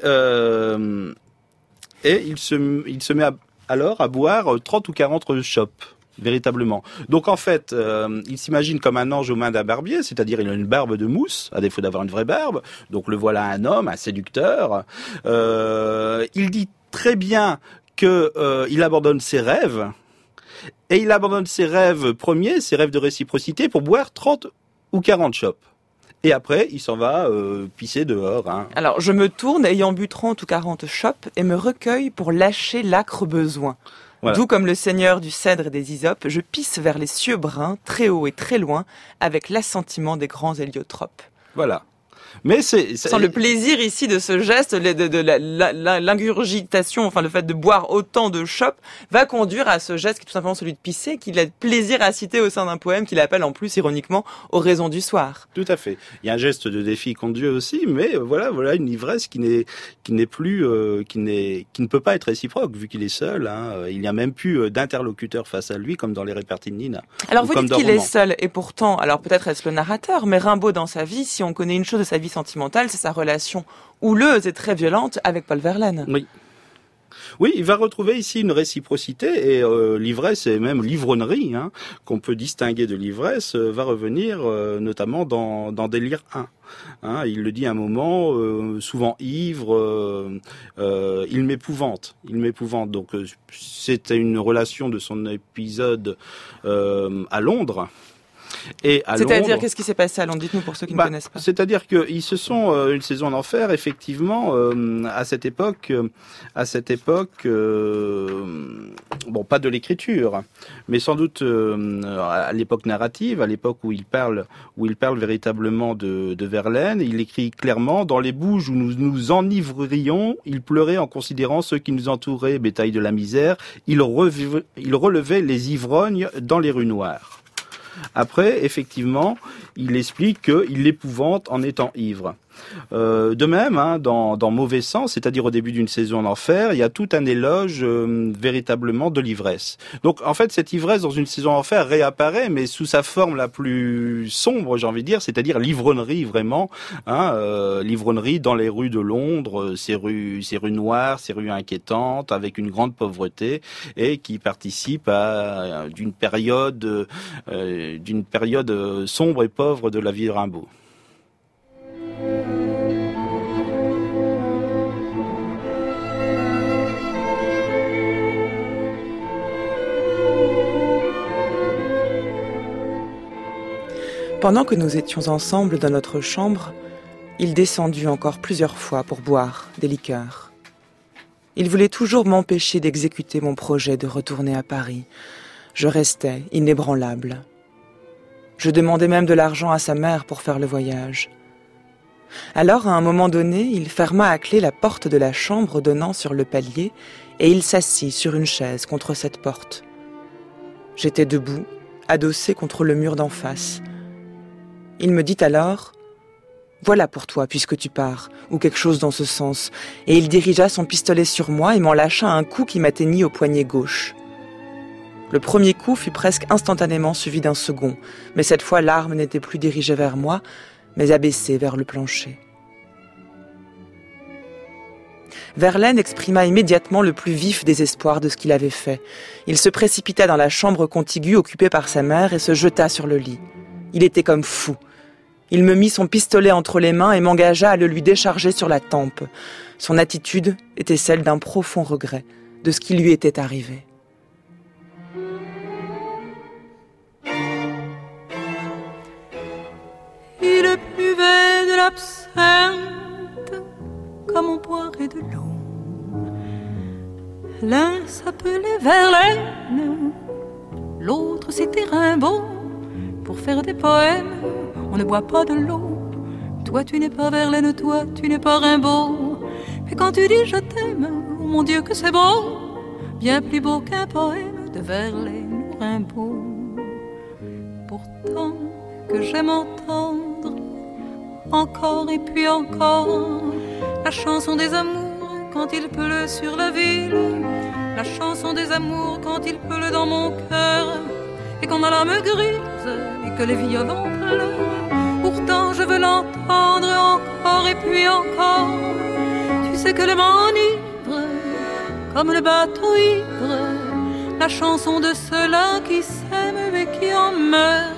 il se met alors à boire 30 ou 40 chopes. Véritablement. Donc en fait, il s'imagine comme un ange aux mains d'un barbier, c'est-à-dire il a une barbe de mousse, à défaut d'avoir une vraie barbe. Donc le voilà un homme, un séducteur. Il dit très bien que il abandonne ses rêves, et il abandonne ses rêves premiers, ses rêves de réciprocité, pour boire 30 ou 40 chopes. Et après, il s'en va pisser dehors. Alors, je me tourne, ayant bu 30 ou 40 chopes, et me recueille pour lâcher l'âcre besoin. Voilà. D'où comme le seigneur du cèdre et des Ysopes, je pisse vers les cieux bruns, très haut et très loin, avec l'assentiment des grands héliotropes. Voilà. Mais sans le plaisir ici de ce geste, de l'ingurgitation, enfin le fait de boire autant de chopes, va conduire à ce geste qui est tout simplement celui de pisser, qu'il a plaisir à citer au sein d'un poème qu'il appelle en plus ironiquement Oraison du soir. Tout à fait. Il y a un geste de défi contre Dieu aussi, mais voilà une ivresse qui ne peut pas être réciproque vu qu'il est seul. Il n'y a même plus d'interlocuteur face à lui comme dans les réparties de Nina. Alors vous dites qu'il est seul et pourtant, alors peut-être est-ce le narrateur, mais Rimbaud dans sa vie, si on connaît une chose de sa vie sentimentale, c'est sa relation houleuse et très violente avec Paul Verlaine. Oui, il va retrouver ici une réciprocité et l'ivresse et même l'ivronnerie, qu'on peut distinguer de l'ivresse, va revenir notamment dans Délire 1. Il le dit à un moment, souvent ivre, il m'épouvante. Donc c'était une relation de son épisode à Londres. C'est-à-dire, qu'est-ce qui s'est passé à Londres? Dites-nous pour ceux qui ne connaissent pas. C'est-à-dire qu'ils se sont une saison en enfer, effectivement, à cette époque, pas de l'écriture, mais sans doute à l'époque narrative, à l'époque où il parle véritablement de Verlaine. Il écrit clairement: dans les bouges où nous nous enivrerions, il pleurait en considérant ceux qui nous entouraient, bétail de la misère. Il relevait les ivrognes dans les rues noires. Après, effectivement, il explique qu'il l'épouvante en étant ivre. De même, dans Mauvais Sens, c'est-à-dire au début d'une saison en enfer, il y a tout un éloge véritablement de l'ivresse. Donc, en fait, cette ivresse dans une saison en enfer réapparaît, mais sous sa forme la plus sombre, j'ai envie de dire, c'est-à-dire l'ivronnerie vraiment, l'ivronnerie dans les rues de Londres, ces rues noires, ces rues inquiétantes, avec une grande pauvreté, et qui participe d'une période sombre et pauvre de la vie de Rimbaud. Pendant que nous étions ensemble dans notre chambre, il descendit encore plusieurs fois pour boire des liqueurs. Il voulait toujours m'empêcher d'exécuter mon projet de retourner à Paris. Je restais inébranlable. Je demandais même de l'argent à sa mère pour faire le voyage. Alors, à un moment donné, il ferma à clé la porte de la chambre donnant sur le palier et il s'assit sur une chaise contre cette porte. J'étais debout, adossé contre le mur d'en face. Il me dit alors « Voilà pour toi, puisque tu pars », ou quelque chose dans ce sens, et il dirigea son pistolet sur moi et m'en lâcha un coup qui m'atteignit au poignet gauche. Le premier coup fut presque instantanément suivi d'un second, mais cette fois l'arme n'était plus dirigée vers moi, mais abaissée vers le plancher. Verlaine exprima immédiatement le plus vif désespoir de ce qu'il avait fait. Il se précipita dans la chambre contiguë occupée par sa mère et se jeta sur le lit. Il était comme fou. Il me mit son pistolet entre les mains et m'engagea à le lui décharger sur la tempe. Son attitude était celle d'un profond regret de ce qui lui était arrivé. Il buvait de l'absinthe comme on boirait de l'eau. L'un s'appelait Verlaine, l'autre c'était Rimbaud. Pour faire des poèmes, on ne boit pas de l'eau. Toi tu n'es pas Verlaine, toi tu n'es pas Rimbaud. Mais quand tu dis je t'aime, oh mon Dieu que c'est beau, bien plus beau qu'un poème de Verlaine ou Rimbaud. Pourtant que j'aime entendre encore et puis encore la chanson des amours quand il pleut sur la ville, la chanson des amours quand il pleut dans mon cœur et qu'on a l'âme grise et que les violons pleurent. Pourtant je veux l'entendre encore et puis encore. Tu sais que le m'enivre comme le bateau ivre, la chanson de ceux-là qui s'aiment et qui en meurent.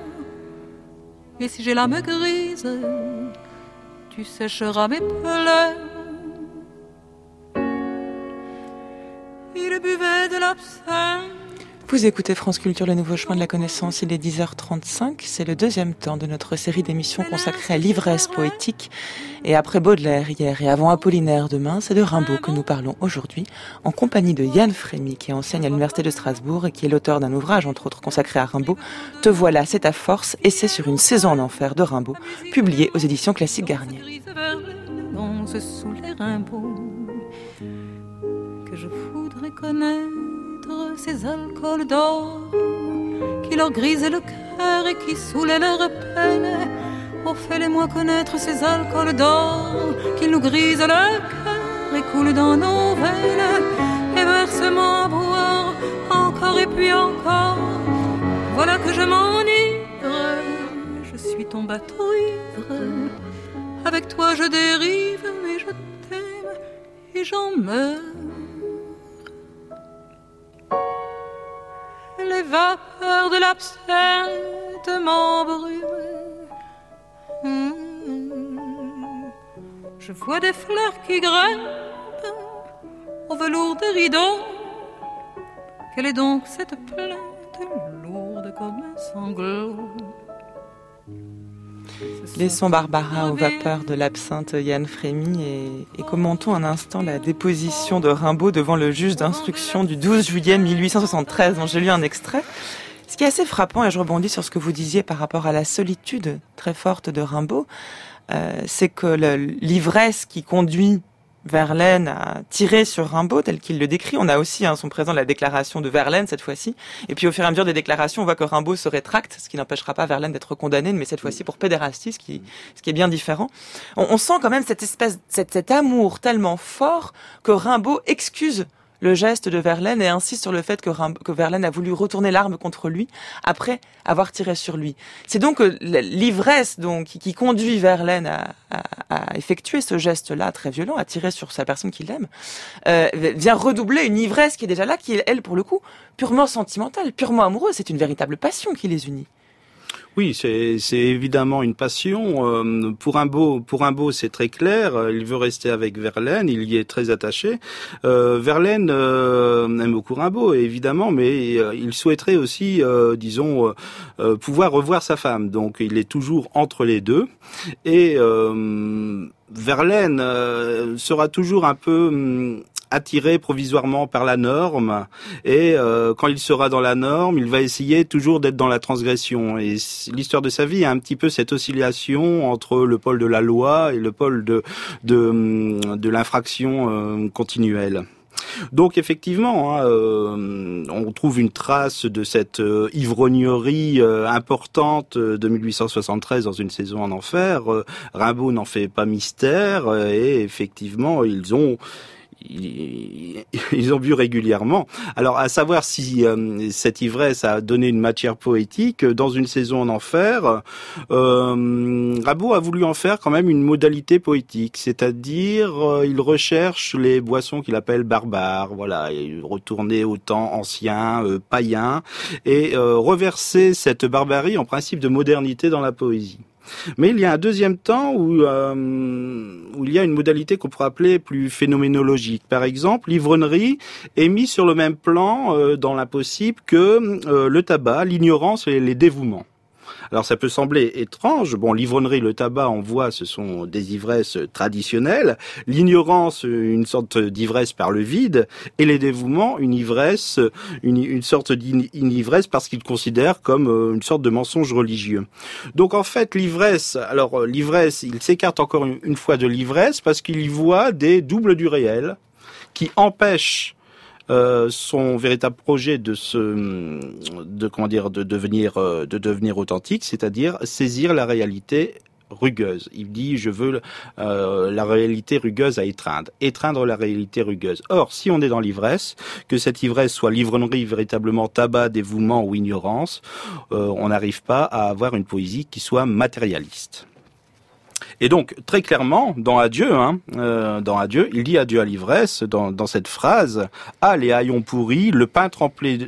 Et si j'ai l'âme grise, tu sécheras mes pleurs. Il buvait de l'absinthe. Vous écoutez France Culture, le nouveau chemin de la connaissance, il est 10h35. C'est le deuxième temps de notre série d'émissions consacrée à l'ivresse poétique. Et après Baudelaire hier et avant Apollinaire demain, c'est de Rimbaud que nous parlons aujourd'hui, en compagnie de Yann Frémy, qui enseigne à l'Université de Strasbourg et qui est l'auteur d'un ouvrage, entre autres, consacré à Rimbaud. Te voilà, c'est ta force, essai sur une saison en enfer de Rimbaud, publié aux éditions Classiques Garnier. Sous les Rimbaud, que je voudrais connaître ces alcools d'or qui leur grisaient le cœur et qui saoulaient leur peine. Oh, fais-les-moi connaître ces alcools d'or qui nous grisent le cœur et coulent dans nos veines. Et verse-moi à boire encore et puis encore. Voilà que je m'enivre, je suis ton bateau ivre. Avec toi je dérive et je t'aime et j'en meurs. Les vapeurs de l'absinthe m'embrument. Je vois des fleurs qui grimpent au velours des rideaux. Quelle est donc cette plainte lourde comme un sanglot? Laissons Barbara aux vapeurs de l'absinthe, Yann Frémy, et commentons un instant la déposition de Rimbaud devant le juge d'instruction du 12 juillet 1873, dont j'ai lu un extrait. Ce qui est assez frappant, et je rebondis sur ce que vous disiez par rapport à la solitude très forte de Rimbaud, c'est que l'ivresse qui conduit Verlaine a tiré sur Rimbaud tel qu'il le décrit. On a aussi son présent la déclaration de Verlaine cette fois-ci. Et puis au fur et à mesure des déclarations, on voit que Rimbaud se rétracte, ce qui n'empêchera pas Verlaine d'être condamné, mais cette fois-ci pour pédérastie, ce qui est bien différent. On sent quand même cet amour tellement fort que Rimbaud excuse le geste de Verlaine et insiste sur le fait que Verlaine a voulu retourner l'arme contre lui après avoir tiré sur lui. C'est donc l'ivresse qui conduit Verlaine à effectuer ce geste-là très violent, à tirer sur sa personne qu'il aime, vient redoubler une ivresse qui est déjà là, qui est, elle, pour le coup, purement sentimentale, purement amoureuse. C'est une véritable passion qui les unit. Oui, c'est évidemment une passion. Pour Rimbaud, c'est très clair. Il veut rester avec Verlaine. Il y est très attaché. Verlaine aime beaucoup Rimbaud, évidemment, mais il souhaiterait aussi, pouvoir revoir sa femme. Donc, il est toujours entre les deux. Et Verlaine sera toujours un peu attiré provisoirement par la norme, et quand il sera dans la norme, il va essayer toujours d'être dans la transgression. Et l'histoire de sa vie a un petit peu cette oscillation entre le pôle de la loi et le pôle de l'infraction continuelle. Donc effectivement, on trouve une trace de cette ivrognerie importante de 1873 dans une saison en enfer. Rimbaud n'en fait pas mystère, et effectivement, ils ont bu régulièrement. Alors, à savoir si cette ivresse a donné une matière poétique, dans une saison en enfer, Rimbaud a voulu en faire quand même une modalité poétique, c'est-à-dire il recherche les boissons qu'il appelle barbares, voilà, et retourner au temps ancien, païen, et reverser cette barbarie en principe de modernité dans la poésie. Mais il y a un deuxième temps où il y a une modalité qu'on pourrait appeler plus phénoménologique. Par exemple, l'ivrognerie est mise sur le même plan dans l'impossible que le tabac, l'ignorance et les dévouements. Alors ça peut sembler étrange. Bon, l'ivrognerie, le tabac, on voit, ce sont des ivresses traditionnelles. L'ignorance, une sorte d'ivresse par le vide, et les dévouements, une ivresse, une sorte d'ivresse parce qu'ils considèrent comme une sorte de mensonge religieux. Donc en fait, l'ivresse, il s'écarte encore une fois de l'ivresse parce qu'il y voit des doubles du réel qui empêchent son véritable projet de devenir authentique, c'est-à-dire saisir la réalité rugueuse. Il dit je veux la réalité rugueuse à étreindre la réalité rugueuse. Or, si on est dans l'ivresse, que cette ivresse soit l'ivrognerie, véritablement tabac, dévouement ou ignorance, on n'arrive pas à avoir une poésie qui soit matérialiste. Et donc, très clairement, dans Adieu, il dit adieu à l'ivresse, dans cette phrase, « Ah, les haillons pourris, le pain trempé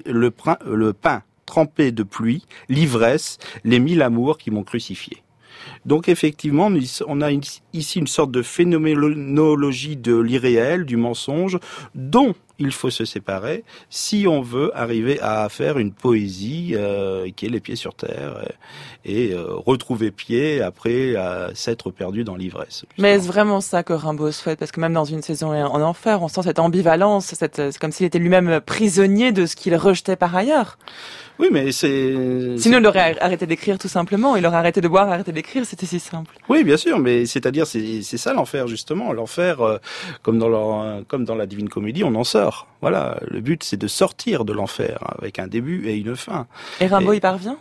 de pluie, l'ivresse, les mille amours qui m'ont crucifié. » Donc effectivement, on a ici une sorte de phénoménologie de l'irréel, du mensonge, dont il faut se séparer si on veut arriver à faire une poésie qui est les pieds sur terre et retrouver pied après s'être perdu dans l'ivresse. Justement. Mais est-ce vraiment ça que Rimbaud souhaite? Parce que même dans une saison en enfer, on sent cette ambivalence, c'est comme s'il était lui-même prisonnier de ce qu'il rejetait par ailleurs. Oui, mais c'est... Sinon, il aurait arrêté d'écrire tout simplement. Il aurait arrêté de boire, arrêté d'écrire. C'était si simple. Oui, bien sûr, mais c'est-à-dire, c'est ça l'enfer, justement. L'enfer, comme dans la Divine Comédie, on en sort. Voilà. Le but, c'est de sortir de l'enfer, avec un début et une fin. Et Rimbaud y parvient?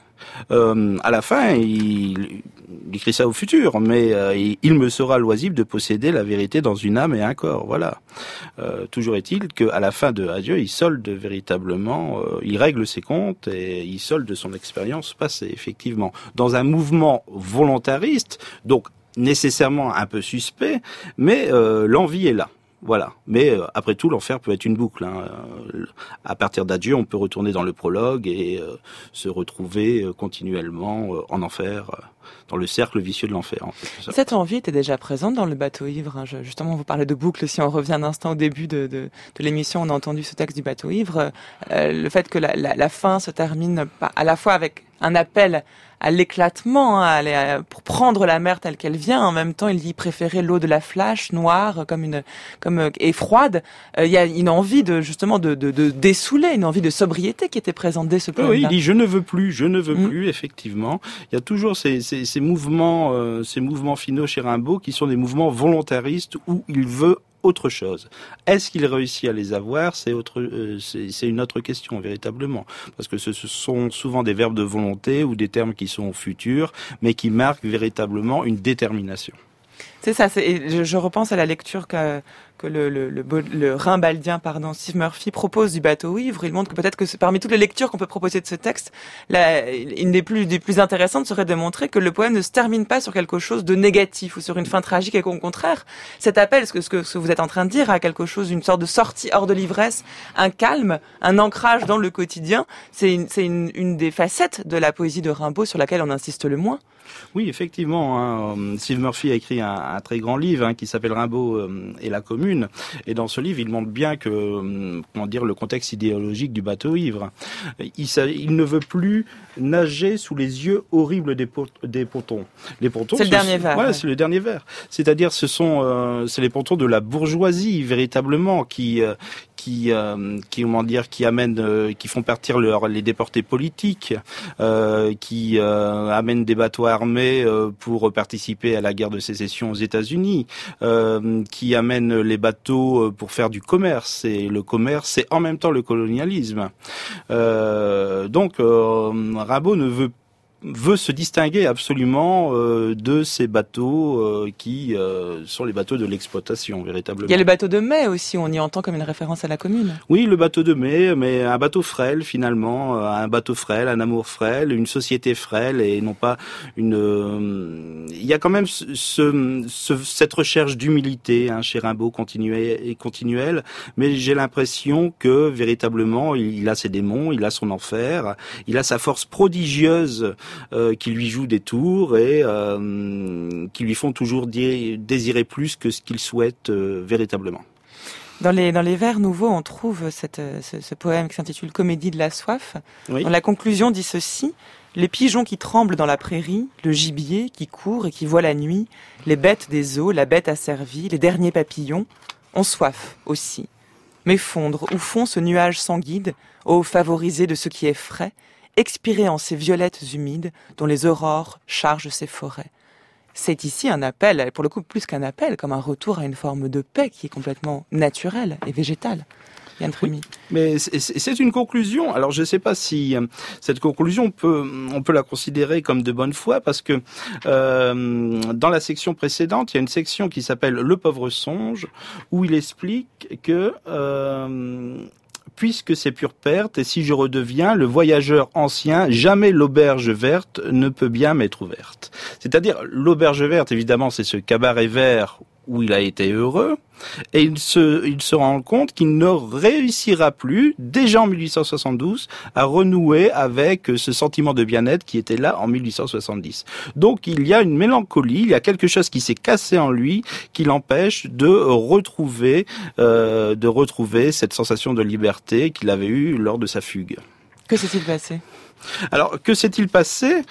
À la fin, il écrit ça au futur, mais il me sera loisible de posséder la vérité dans une âme et un corps. Voilà. Toujours est-il qu'à la fin de Adieu, il solde véritablement, il règle ses comptes et il solde son expérience passée, effectivement, dans un mouvement volontariste, donc nécessairement un peu suspect, mais l'envie est là. Voilà. Mais après tout, l'enfer peut être une boucle. À partir d'Adieu, on peut retourner dans le prologue et se retrouver continuellement en enfer, dans le cercle vicieux de l'enfer. En fait. Cette envie était déjà présente dans le bateau ivre. Justement, vous parlez de boucle. Si on revient un instant au début de l'émission, on a entendu ce texte du bateau ivre. Le fait que la fin se termine à la fois avec un appel à l'éclatement, pour prendre la mer telle qu'elle vient. En même temps, il dit préférer l'eau de la flash, noire, et froide. Il y a une envie de dessouler, une envie de sobriété qui était présente dès ce point-là. Oui, il dit je ne veux plus, effectivement. Il y a toujours ces mouvements finaux chez Rimbaud qui sont des mouvements volontaristes où il veut autre chose. Est-ce qu'il réussit à les avoir? C'est une autre question, véritablement. Parce que ce sont souvent des verbes de volonté ou des termes qui sont futurs, mais qui marquent véritablement une détermination. C'est ça, je repense à la lecture que le Rimbaldien, Steve Murphy propose du bateau ivre. Il montre que peut-être que parmi toutes les lectures qu'on peut proposer de ce texte, une des plus intéressantes serait de montrer que le poème ne se termine pas sur quelque chose de négatif ou sur une fin tragique, et qu'au contraire, cet appel, ce que vous êtes en train de dire, à quelque chose, une sorte de sortie hors de l'ivresse, un calme, un ancrage dans le quotidien, c'est une des facettes de la poésie de Rimbaud sur laquelle on insiste le moins. Oui, effectivement. Steve Murphy a écrit un très grand livre qui s'appelle Rimbaud et la Commune. Et dans ce livre, il montre bien que, le contexte idéologique du bateau ivre. Il ne veut plus nager sous les yeux horribles des pontons. Les pontons, c'est le dernier vers. Voilà, c'est le dernier vers. C'est-à-dire, c'est les pontons de la bourgeoisie véritablement qui font partir les déportés politiques, qui amènent des bateaux armés pour participer à la guerre de sécession aux États-Unis, qui amènent les bateaux pour faire du commerce. Et le commerce, c'est en même temps le colonialisme. Donc, Rimbaud ne veut veut se distinguer absolument de ces bateaux qui sont les bateaux de l'exploitation, véritablement. Il y a le bateau de mai aussi, on y entend comme une référence à la commune. Oui, le bateau de mai, mais un bateau frêle finalement, un bateau frêle, un amour frêle, une société frêle et non pas une... Il y a quand même cette recherche d'humilité chez Rimbaud continuelle, mais j'ai l'impression que véritablement il a ses démons, il a son enfer, il a sa force prodigieuse qui lui joue des tours et qui lui font toujours désirer plus que ce qu'il souhaite véritablement. Dans les vers nouveaux, on trouve ce poème qui s'intitule Comédie de la soif. Oui. Dans la conclusion dit ceci: les pigeons qui tremblent dans la prairie, le gibier qui court et qui voit la nuit, les bêtes des eaux, la bête asservie, les derniers papillons, ont soif aussi. Mais fondre où fond ce nuage sans guide, ô favorisé de ce qui est frais, expiré en ces violettes humides dont les aurores chargent ces forêts. C'est ici un appel, pour le coup plus qu'un appel, comme un retour à une forme de paix qui est complètement naturelle et végétale. Yann Frémy. Oui, mais c'est une conclusion. Alors je ne sais pas si cette conclusion on peut la considérer comme de bonne foi parce que dans la section précédente, il y a une section qui s'appelle Le pauvre songe où il explique que puisque c'est pure perte, et si je redeviens le voyageur ancien, jamais l'auberge verte ne peut bien m'être ouverte. C'est-à-dire, l'auberge verte, évidemment, c'est ce cabaret vert où il a été heureux, et il se rend compte qu'il ne réussira plus, déjà en 1872, à renouer avec ce sentiment de bien-être qui était là en 1870. Donc il y a une mélancolie, il y a quelque chose qui s'est cassé en lui, qui l'empêche de retrouver cette sensation de liberté qu'il avait eue lors de sa fugue. Que s'est-il passé ? Alors, que s'est-il passé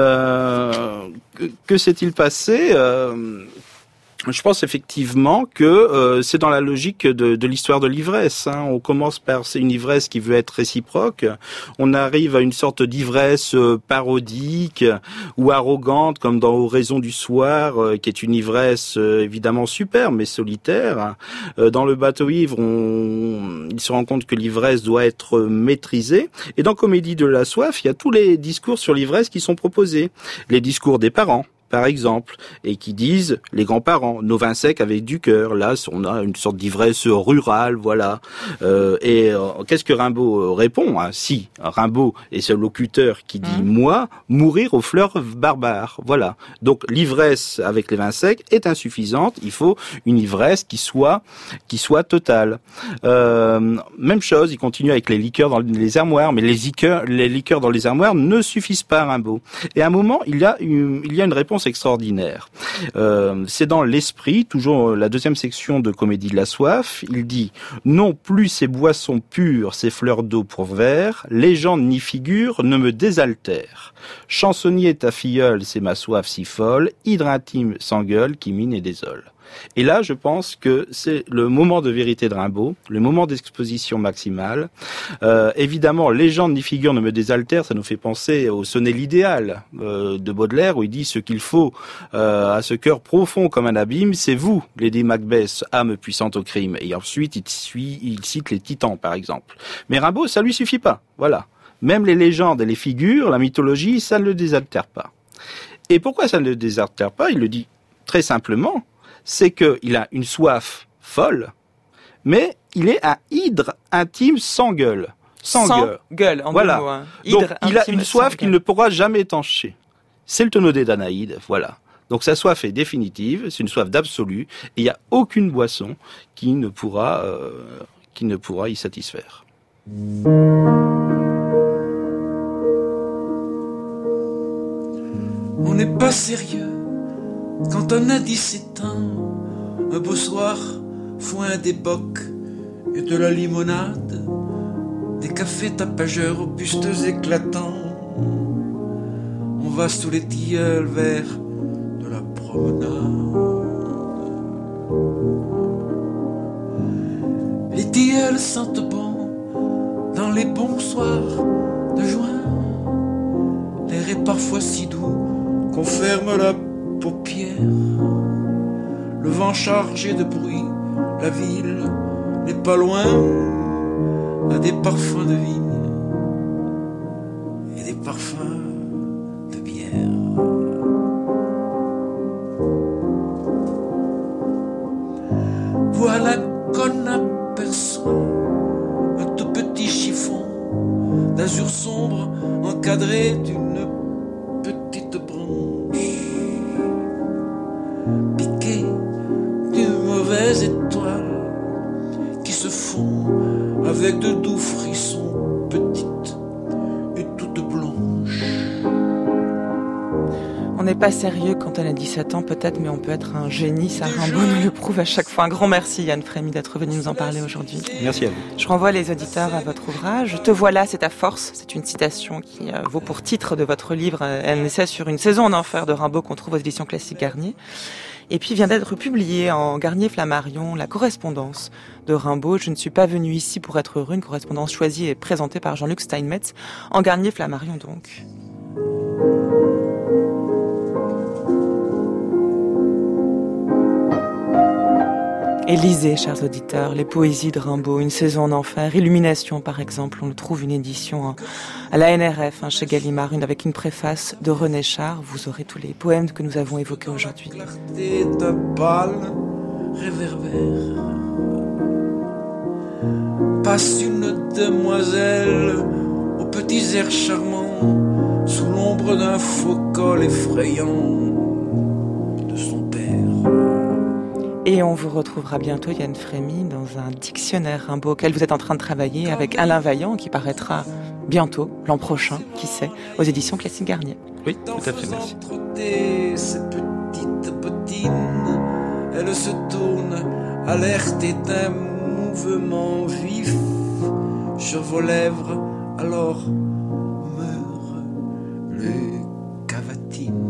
Je pense effectivement que c'est dans la logique de l'histoire de l'ivresse. On commence par c'est une ivresse qui veut être réciproque. On arrive à une sorte d'ivresse parodique ou arrogante, comme dans Oraison du soir, qui est une ivresse évidemment superbe mais solitaire. Dans le bateau ivre, il se rend compte que l'ivresse doit être maîtrisée. Et dans Comédie de la soif, il y a tous les discours sur l'ivresse qui sont proposés. Les discours des parents, par exemple, et qui disent les grands-parents, nos vins secs avec du cœur. Là, on a une sorte d'ivresse rurale, voilà. Qu'est-ce que Rimbaud répond ? Si, Rimbaud est ce locuteur qui dit moi, mourir aux fleurs barbares, voilà. Donc l'ivresse avec les vins secs est insuffisante. Il faut une ivresse qui soit totale. Même chose, il continue avec les liqueurs dans les armoires, mais les liqueurs dans les armoires ne suffisent pas à Rimbaud. Et à un moment, il y a une réponse extraordinaire. C'est dans l'esprit, toujours la deuxième section de Comédie de la soif, il dit « Non plus ces boissons pures, ces fleurs d'eau pour verre, légende ni figure ne me désaltèrent. Chansonnier ta filleule, c'est ma soif si folle, hydre intime sans gueule qui mine et désole. » Et là, je pense que c'est le moment de vérité de Rimbaud, le moment d'exposition maximale. Évidemment, légende ni figure ne me désaltère, ça nous fait penser au sonnet L'idéal de Baudelaire, où il dit ce qu'il faut à ce cœur profond comme un abîme, c'est vous, Lady Macbeth, âme puissante au crime. Et ensuite, il cite les titans, par exemple. Mais Rimbaud, ça lui suffit pas, voilà. Même les légendes et les figures, la mythologie, ça ne le désaltère pas. Et pourquoi ça ne le désaltère pas ? Il le dit très simplement. C'est qu'il a une soif folle, mais il est un hydre intime sans gueule. Sans gueule, en voilà. deux mots. Donc il a une soif qu'il ne pourra jamais étancher. C'est le tonneau des Danaïdes, voilà. Donc sa soif est définitive, c'est une soif d'absolu, et il n'y a aucune boisson qui ne pourra y satisfaire. On n'est pas sérieux quand on a 17 ans, un beau soir, foin des bocs et de la limonade, des cafés tapageurs aux bustes éclatants. On va sous les tilleuls vers de la promenade. Les tilleuls sentent bon dans les bons soirs de juin. L'air est parfois si doux qu'on ferme la paupières. Le vent chargé de bruit, la ville n'est pas loin, a des parfums de vigne et des parfums de lumière. Voilà qu'on aperçoit un tout petit chiffon d'azur sombre encadré d'une petite branche, piqué d'une mauvaise étoile qui se fond avec de doux frissons, petite et toute blanche. On n'est pas sérieux quand on a 17 ans peut-être, mais on peut être un génie, ça Rimbaud nous le prouve à chaque fois. Un grand merci Yann Frémy d'être venu nous en parler aujourd'hui. Merci à vous. Je renvoie les auditeurs à votre ouvrage. Te voilà, c'est ta force. C'est une citation qui vaut pour titre de votre livre Un essai sur une saison en enfer de Rimbaud qu'on trouve aux éditions Classiques Garnier. Et puis vient d'être publié en Garnier-Flammarion la correspondance de Rimbaud. Je ne suis pas venu ici pour être heureux, une correspondance choisie et présentée par Jean-Luc Steinmetz en Garnier-Flammarion donc. Et lisez, chers auditeurs, les poésies de Rimbaud, Une saison en enfer, Illumination par exemple, on trouve une édition à la NRF, chez Gallimard, avec une préface de René Char. Vous aurez tous les poèmes que nous avons évoqués aujourd'hui. Clarté de pâle réverbère. Passe une demoiselle aux petits airs charmants, sous l'ombre d'un faux col effrayant de son père. Et on vous retrouvera bientôt, Yann Frémy, dans un dictionnaire Rimbaud auquel vous êtes en train de travailler avec Alain Vaillant, qui paraîtra bientôt, l'an prochain, qui sait, aux éditions Classiques Garnier. Oui, tout à fait, merci. Ses petites bottines, elle se tourne, alertée d'un mouvement vif sur vos lèvres, alors meurt le cavatine.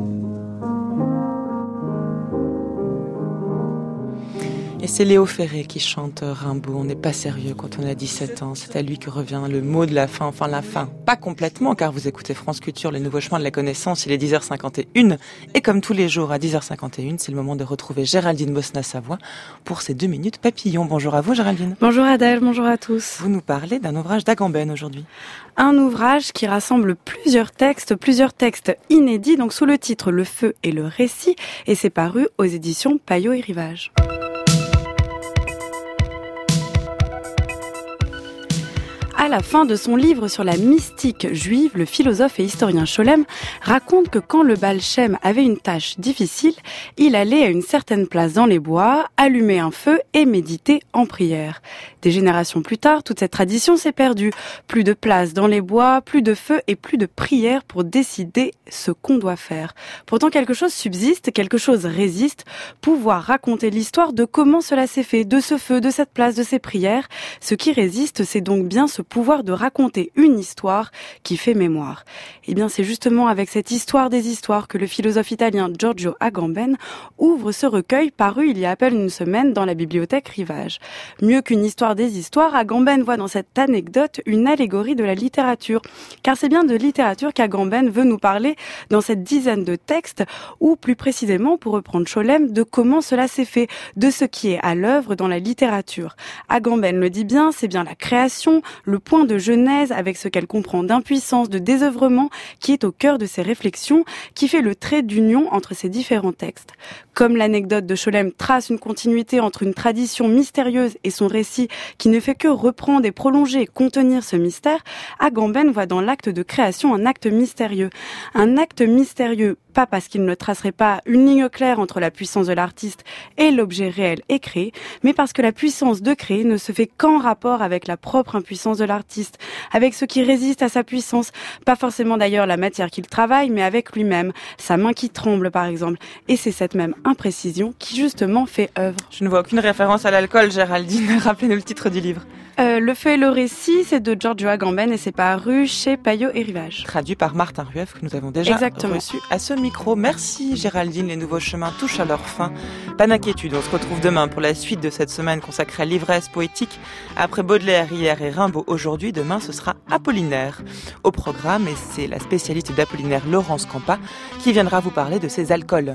Et c'est Léo Ferré qui chante Rimbaud. On n'est pas sérieux quand on a 17 ans. C'est à lui que revient le mot de la fin. Enfin, la fin. Pas complètement, car vous écoutez France Culture, les nouveaux chemins de la connaissance. Il est 10h51. Et comme tous les jours à 10h51, c'est le moment de retrouver Géraldine Bosna-Savoie pour ses 2 minutes papillon. Bonjour à vous, Géraldine. Bonjour Adèle, bonjour à tous. Vous nous parlez d'un ouvrage d'Agamben aujourd'hui. Un ouvrage qui rassemble plusieurs textes inédits, donc sous le titre Le feu et le récit. Et c'est paru aux éditions Payot et Rivage. À la fin de son livre sur la mystique juive, le philosophe et historien Scholem raconte que quand le Baal Shem avait une tâche difficile, il allait à une certaine place dans les bois, allumer un feu et méditer en prière. Des générations plus tard, toute cette tradition s'est perdue. Plus de place dans les bois, plus de feu et plus de prière pour décider ce qu'on doit faire. Pourtant, quelque chose subsiste, quelque chose résiste. Pouvoir raconter l'histoire de comment cela s'est fait, de ce feu, de cette place, de ces prières. Ce qui résiste, c'est donc bien ce pouvoir de raconter une histoire qui fait mémoire. Eh bien, c'est justement avec cette histoire des histoires que le philosophe italien Giorgio Agamben ouvre ce recueil paru il y a à peine une semaine dans la bibliothèque Rivage. Mieux qu'une histoire des histoires, Agamben voit dans cette anecdote une allégorie de la littérature. Car c'est bien de littérature qu'Agamben veut nous parler dans cette dizaine de textes, ou plus précisément, pour reprendre Scholem, de comment cela s'est fait, de ce qui est à l'œuvre dans la littérature. Agamben le dit bien, c'est bien la création, le point de genèse avec ce qu'elle comprend d'impuissance, de désœuvrement, qui est au cœur de ses réflexions, qui fait le trait d'union entre ces différents textes. Comme l'anecdote de Scholem trace une continuité entre une tradition mystérieuse et son récit qui ne fait que reprendre et prolonger et contenir ce mystère, Agamben voit dans l'acte de création un acte mystérieux. Un acte mystérieux, pas parce qu'il ne tracerait pas une ligne claire entre la puissance de l'artiste et l'objet réel et créé, mais parce que la puissance de créer ne se fait qu'en rapport avec la propre impuissance de l'artiste, avec ce qui résiste à sa puissance, pas forcément d'ailleurs la matière qu'il travaille, mais avec lui-même, sa main qui tremble par exemple. Et c'est cette même imprécision qui justement fait œuvre. Je ne vois aucune référence à l'alcool, Géraldine. Rappelez-nous le titre du livre. Le feu et le récit, c'est de Giorgio Agamben et c'est paru chez Payot et Rivage. Traduit par Martin Rueff, que nous avons déjà reçu à ce micro. Merci Géraldine, les nouveaux chemins touchent à leur fin. Pas d'inquiétude, on se retrouve demain pour la suite de cette semaine consacrée à l'ivresse poétique. Après Baudelaire hier et Rimbaud aujourd'hui, demain ce sera Apollinaire. Au programme, et c'est la spécialiste d'Apollinaire Laurence Campa qui viendra vous parler de ses alcools.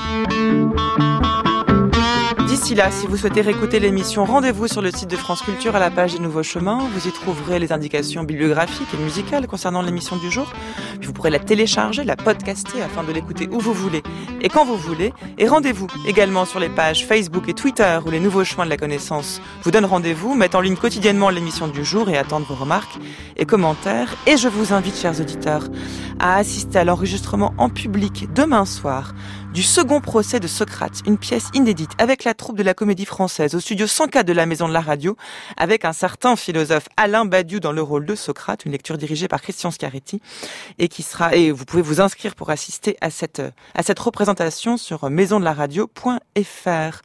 D'ici là, si vous souhaitez réécouter l'émission, rendez-vous sur le site de France Culture à la page des Nouveaux Chemins. Vous y trouverez les indications bibliographiques et musicales concernant l'émission du jour. Puis vous pourrez la télécharger, la podcaster afin de l'écouter où vous voulez et quand vous voulez. Et rendez-vous également sur les pages Facebook et Twitter où les nouveaux chemins de la connaissance vous donnent rendez-vous, mettent en ligne quotidiennement l'émission du jour et attendent vos remarques et commentaires. Et je vous invite, chers auditeurs, à assister à l'enregistrement en public demain soir du second procès de Socrate, une pièce inédite avec la troupe de la Comédie Française au studio 104 de la Maison de la Radio, avec un certain philosophe Alain Badiou dans le rôle de Socrate, une lecture dirigée par Christian Scaretti et vous pouvez vous inscrire pour assister à cette représentation sur maisondelaradio.fr.